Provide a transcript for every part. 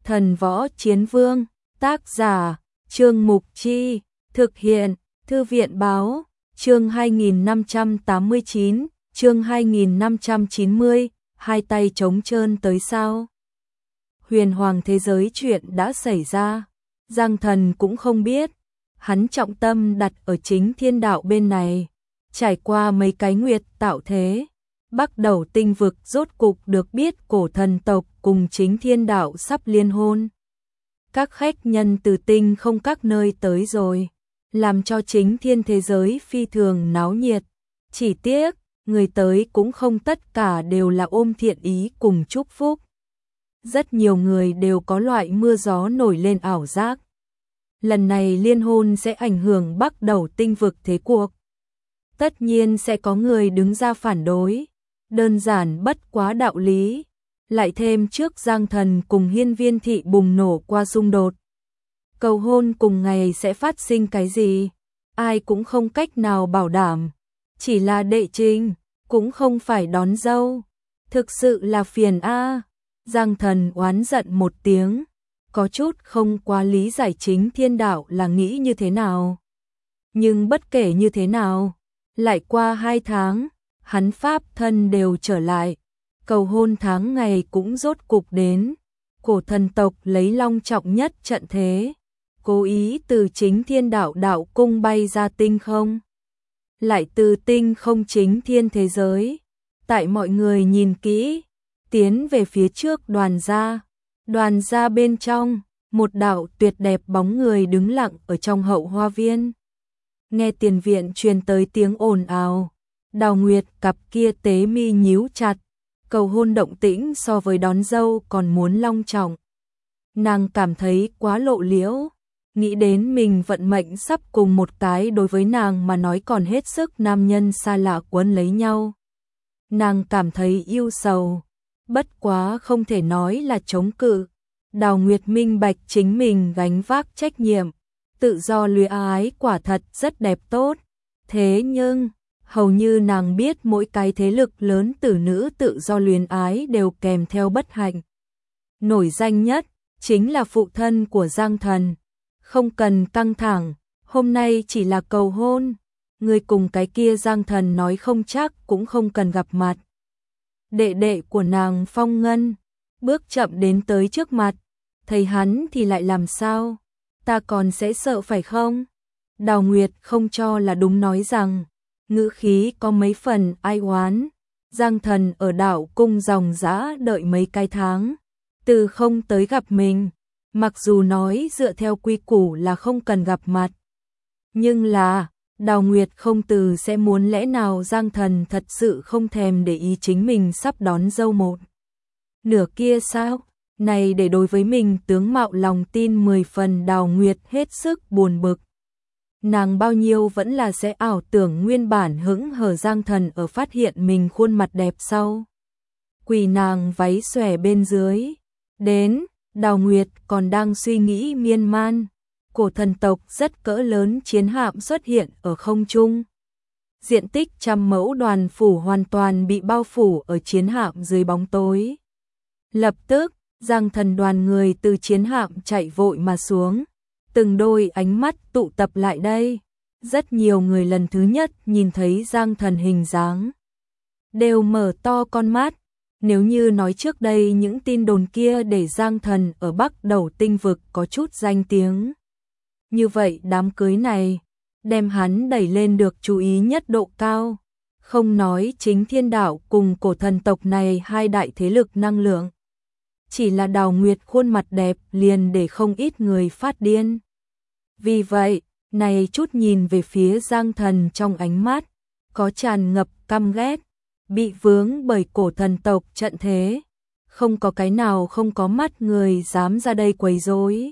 Thần Võ Chiến Vương, tác giả, Trương Mục Chi, thực hiện, Thư viện Báo, chương 2589, chương 2590, hai tay trống trơn tới sao? Huyền hoàng thế giới chuyện đã xảy ra, Giang Thần cũng không biết, hắn trọng tâm đặt ở chính thiên đạo bên này, trải qua mấy cái nguyệt tạo thế. Bắc Đầu tinh vực rốt cục được biết cổ thần tộc cùng chính thiên đạo sắp liên hôn. Các khách nhân từ tinh không các nơi tới rồi, làm cho chính thiên thế giới phi thường náo nhiệt. Chỉ tiếc, người tới cũng không tất cả đều là ôm thiện ý cùng chúc phúc. Rất nhiều người đều có loại mưa gió nổi lên ảo giác. Lần này liên hôn sẽ ảnh hưởng Bắc Đầu tinh vực thế cuộc. Tất nhiên sẽ có người đứng ra phản đối. Đơn giản bất quá đạo lý, lại thêm trước Giang Thần cùng Hiên Viên thị bùng nổ qua xung đột. Cầu hôn cùng ngày sẽ phát sinh cái gì, ai cũng không cách nào bảo đảm, chỉ là đệ trình, cũng không phải đón dâu, thực sự là phiền a. Giang Thần oán giận một tiếng, có chút không quá lý giải chính thiên đạo là nghĩ như thế nào. Nhưng bất kể như thế nào, lại qua 2 tháng, hắn pháp thân đều trở lại, cầu hôn tháng ngày cũng rốt cục đến. Cổ thần tộc lấy long trọng nhất trận thế, cố ý từ chính thiên đạo đạo cung bay ra tinh không, lại từ tinh không chính thiên thế giới. Tại mọi người nhìn kỹ, tiến về phía trước đoàn gia bên trong, một đạo tuyệt đẹp bóng người đứng lặng ở trong hậu hoa viên. Nghe tiền viện truyền tới tiếng ồn ào, Đào Nguyệt cặp kia tế mi nhíu chặt, cầu hôn động tĩnh so với đón dâu còn muốn long trọng. Nàng cảm thấy quá lộ liễu, nghĩ đến mình vận mệnh sắp cùng một cái đối với nàng mà nói còn hết sức nam nhân xa lạ quấn lấy nhau. Nàng cảm thấy yêu sầu, bất quá không thể nói là chống cự. Đào Nguyệt minh bạch chính mình gánh vác trách nhiệm, tự do luyến ái quả thật rất đẹp tốt. Thế nhưng, hầu như nàng biết mỗi cái thế lực lớn tử nữ tự do luyến ái đều kèm theo bất hạnh. Nổi danh nhất, chính là phụ thân của Giang Thần. Không cần căng thẳng, hôm nay chỉ là cầu hôn, người cùng cái kia Giang Thần nói không chắc cũng không cần gặp mặt. Đệ đệ của nàng Phong Ngân, bước chậm đến tới trước mặt, thấy hắn thì lại làm sao, ta còn sẽ sợ phải không? Đào Nguyệt không cho là đúng nói rằng, ngữ khí có mấy phần ai oán. Giang Thần ở đảo cung dòng dã đợi mấy cái tháng, từ không tới gặp mình, mặc dù nói dựa theo quy củ là không cần gặp mặt. Nhưng là, Đào Nguyệt không từ sẽ muốn lẽ nào Giang Thần thật sự không thèm để ý chính mình sắp đón dâu một nửa kia sao? Này để đối với mình tướng mạo lòng tin 10 phần. Đào Nguyệt hết sức buồn bực. Nàng bao nhiêu vẫn là sẽ ảo tưởng nguyên bản hững hờ Giang Thần ở phát hiện mình khuôn mặt đẹp sau. Quỳ nàng váy xòe bên dưới. Đến, Đào Nguyệt còn đang suy nghĩ miên man. Cổ thần tộc rất cỡ lớn chiến hạm xuất hiện ở không trung. Diện tích 100 mẫu đoàn phủ hoàn toàn bị bao phủ ở chiến hạm dưới bóng tối. Lập tức, Giang Thần đoàn người từ chiến hạm chạy vội mà xuống. Từng đôi ánh mắt tụ tập lại đây. Rất nhiều người lần thứ nhất nhìn thấy Giang Thần hình dáng, đều mở to con mắt. Nếu như nói trước đây những tin đồn kia để Giang Thần ở Bắc Đầu tinh vực có chút danh tiếng, như vậy đám cưới này đem hắn đẩy lên được chú ý nhất độ cao. Không nói chính thiên đạo cùng cổ thần tộc này hai đại thế lực năng lượng, chỉ là Đào Nguyệt khuôn mặt đẹp liền để không ít người phát điên. Vì vậy, này chút nhìn về phía Giang Thần trong ánh mắt, có tràn ngập căm ghét, bị vướng bởi cổ thần tộc trận thế. Không có cái nào không có mắt người dám ra đây quấy rối.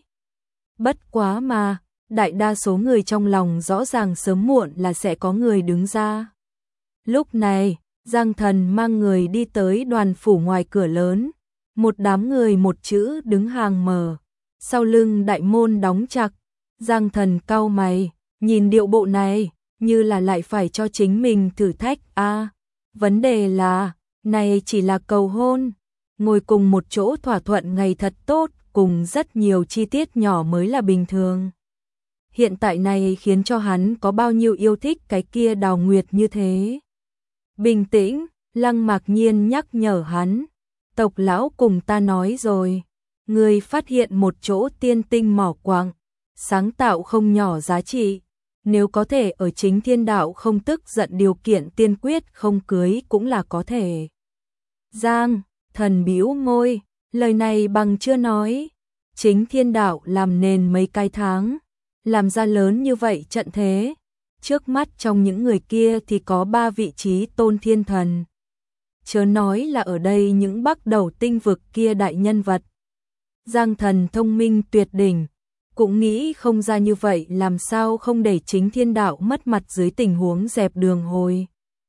Bất quá mà, đại đa số người trong lòng rõ ràng sớm muộn là sẽ có người đứng ra. Lúc này, Giang Thần mang người đi tới đoàn phủ ngoài cửa lớn. Một đám người một chữ đứng hàng mở, sau lưng đại môn đóng chặt. Giang Thần cau mày, nhìn điệu bộ này, như là lại phải cho chính mình thử thách a. Vấn đề là, này chỉ là cầu hôn, ngồi cùng một chỗ thỏa thuận ngày thật tốt, cùng rất nhiều chi tiết nhỏ mới là bình thường. Hiện tại này khiến cho hắn có bao nhiêu yêu thích cái kia Đào Nguyệt như thế. Bình tĩnh, Lăng Mạc Nhiên nhắc nhở hắn. Tộc lão cùng ta nói rồi, người phát hiện một chỗ tiên tinh mỏ quặng, sáng tạo không nhỏ giá trị. Nếu có thể ở Chính Thiên Đạo không tức giận điều kiện tiên quyết không cưới cũng là có thể. Giang Thần bĩu môi, lời này bằng chưa nói. Chính Thiên Đạo làm nền mấy cái tháng, làm ra lớn như vậy trận thế. Trước mắt trong những người kia thì có 3 vị trí tôn thiên thần. Chớ nói là ở đây những bắc đầu tinh vực kia đại nhân vật. Giang Thần thông minh tuyệt đỉnh, cũng nghĩ không ra như vậy làm sao không để Chính Thiên Đạo mất mặt dưới tình huống dẹp đường hồi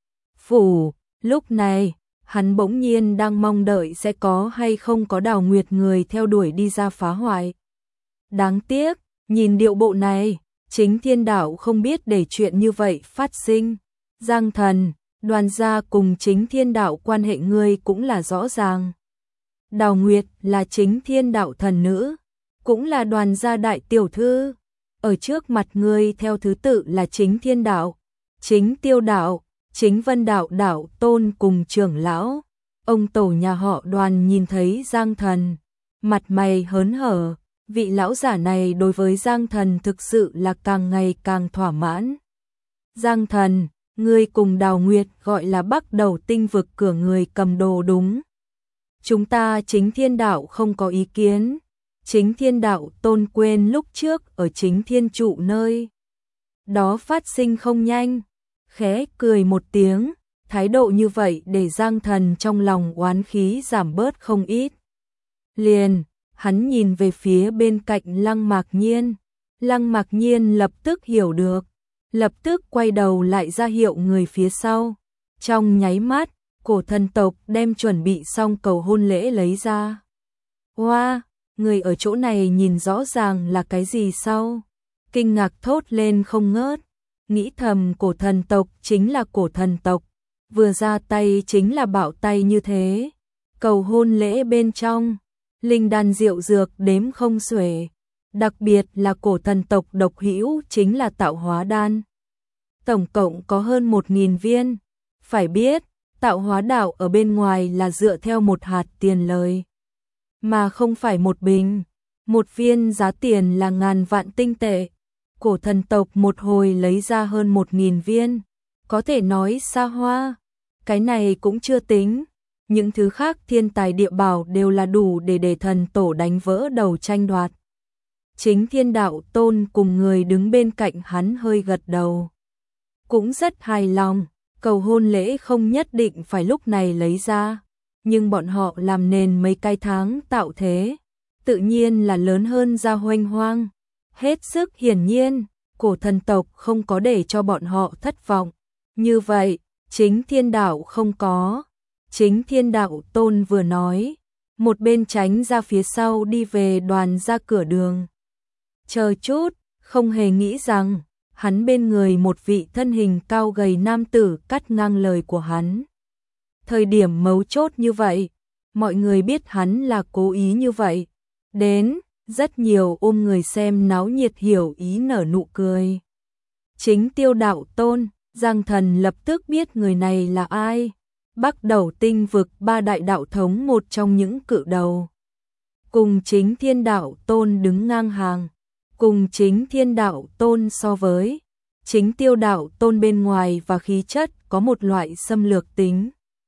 phủ. Lúc này, hắn bỗng nhiên đang mong đợi sẽ có hay không có Đào Nguyệt người theo đuổi đi ra phá hoại. Đáng tiếc, nhìn điệu bộ này, Chính Thiên Đạo không biết để chuyện như vậy phát sinh. Giang Thần, Đoàn gia cùng Chính Thiên Đạo quan hệ ngươi cũng là rõ ràng. Đào Nguyệt là Chính Thiên Đạo thần nữ, cũng là Đoàn gia đại tiểu thư. Ở trước mặt ngươi theo thứ tự là Chính Thiên Đạo, Chính Tiêu Đạo, Chính Vân Đạo Đạo Tôn cùng trưởng lão. Ông tổ nhà họ Đoàn nhìn thấy Giang Thần, mặt mày hớn hở. Vị lão giả này đối với Giang Thần thực sự là càng ngày càng thỏa mãn. Giang Thần, ngươi cùng Đào Nguyệt gọi là bắc đầu tinh vực cửa người cầm đồ đúng. Chúng ta Chính Thiên Đạo không có ý kiến. Chính Thiên Đạo Tôn quên lúc trước ở Chính Thiên trụ nơi đó phát sinh không nhanh, khẽ cười một tiếng. Thái độ như vậy để Giang Thần trong lòng oán khí giảm bớt không ít. Liền, hắn nhìn về phía bên cạnh Lăng Mạc Nhiên. Lăng Mạc Nhiên lập tức hiểu được, lập tức quay đầu lại ra hiệu người phía sau. Trong nháy mắt, cổ thần tộc đem chuẩn bị xong cầu hôn lễ lấy ra. Wow, người ở chỗ này nhìn rõ ràng là cái gì sao? Kinh ngạc thốt lên không ngớt, nghĩ thầm cổ thần tộc chính là cổ thần tộc, vừa ra tay chính là bạo tay như thế. Cầu hôn lễ bên trong, linh đan rượu dược đếm không xuể, đặc biệt là cổ thần tộc độc hữu chính là tạo hóa đan. Tổng cộng có hơn 1000 viên, phải biết, tạo hóa đạo ở bên ngoài là dựa theo một hạt tiền lời, mà không phải một bình. Một viên giá tiền là ngàn vạn tinh tệ. Cổ thần tộc một hồi lấy ra hơn 1000 viên, có thể nói xa hoa. Cái này cũng chưa tính, những thứ khác thiên tài địa bảo đều là đủ để thần tổ đánh vỡ đầu tranh đoạt. Chính Thiên Đạo Tôn cùng người đứng bên cạnh hắn hơi gật đầu, cũng rất hài lòng. Cầu hôn lễ không nhất định phải lúc này lấy ra, nhưng bọn họ làm nền mấy cái tháng tạo thế, tự nhiên là lớn hơn ra hoành hoang. Hết sức hiển nhiên, cổ thần tộc không có để cho bọn họ thất vọng. Như vậy, Chính Thiên Đạo không có. Chính Thiên Đạo Tôn vừa nói, một bên tránh ra phía sau đi về Đoàn ra cửa đường. Chờ chút, không hề nghĩ rằng, hắn bên người một vị thân hình cao gầy nam tử cắt ngang lời của hắn. Thời điểm mấu chốt như vậy, mọi người biết hắn là cố ý như vậy. Đến, rất nhiều ôm người xem náo nhiệt hiểu ý nở nụ cười. Chính Tiêu Đạo Tôn, Giang Thần lập tức biết người này là ai. Bắc đầu tinh vực 3 đại đạo thống một trong những cự đầu. Cùng Chính Thiên Đạo Tôn đứng ngang hàng. Cùng Chính Thiên Đạo Tôn so với Chính Tiêu Đạo Tôn bên ngoài và khí chất có một loại xâm lược tính,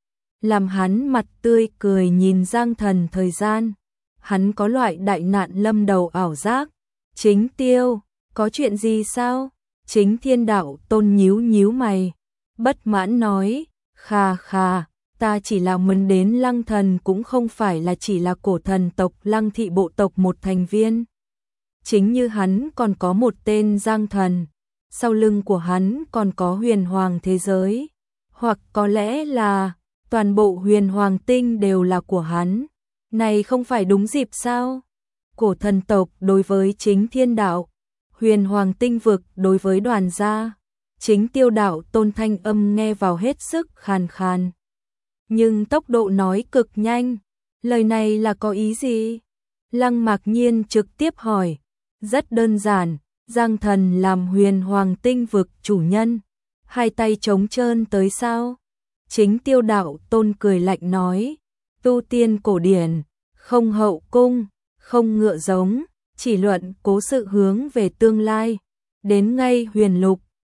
làm hắn mặt tươi cười nhìn Giang Thần thời gian. Hắn có loại đại nạn lâm đầu ảo giác. Chính Tiêu, có chuyện gì sao? Chính Thiên Đạo Tôn nhíu nhíu mày, bất mãn nói, khà khà, ta chỉ là muốn đến Lăng Thần cũng không phải là chỉ là cổ thần tộc Lăng thị bộ tộc một thành viên. Chính như hắn còn có một tên Giang Thần, sau lưng của hắn còn có huyền hoàng thế giới, hoặc có lẽ là toàn bộ huyền hoàng tinh đều là của hắn. Này không phải đúng dịp sao? Cổ thần tộc đối với Chính Thiên Đạo, huyền hoàng tinh vực đối với Đoàn gia. Chính Tiêu Đạo Tôn thanh âm nghe vào hết sức khàn khàn, nhưng tốc độ nói cực nhanh. Lời này là có ý gì? Lăng Mạc Nhiên trực tiếp hỏi, rất đơn giản, Giang Thần làm huyền hoàng tinh vực chủ nhân, hai tay trống trơn tới sao? Chính Tiêu Đạo Tôn cười lạnh nói, tu tiên cổ điển, không hậu cung, không ngựa giống, chỉ luận cố sự hướng về tương lai, đến ngay huyền lục,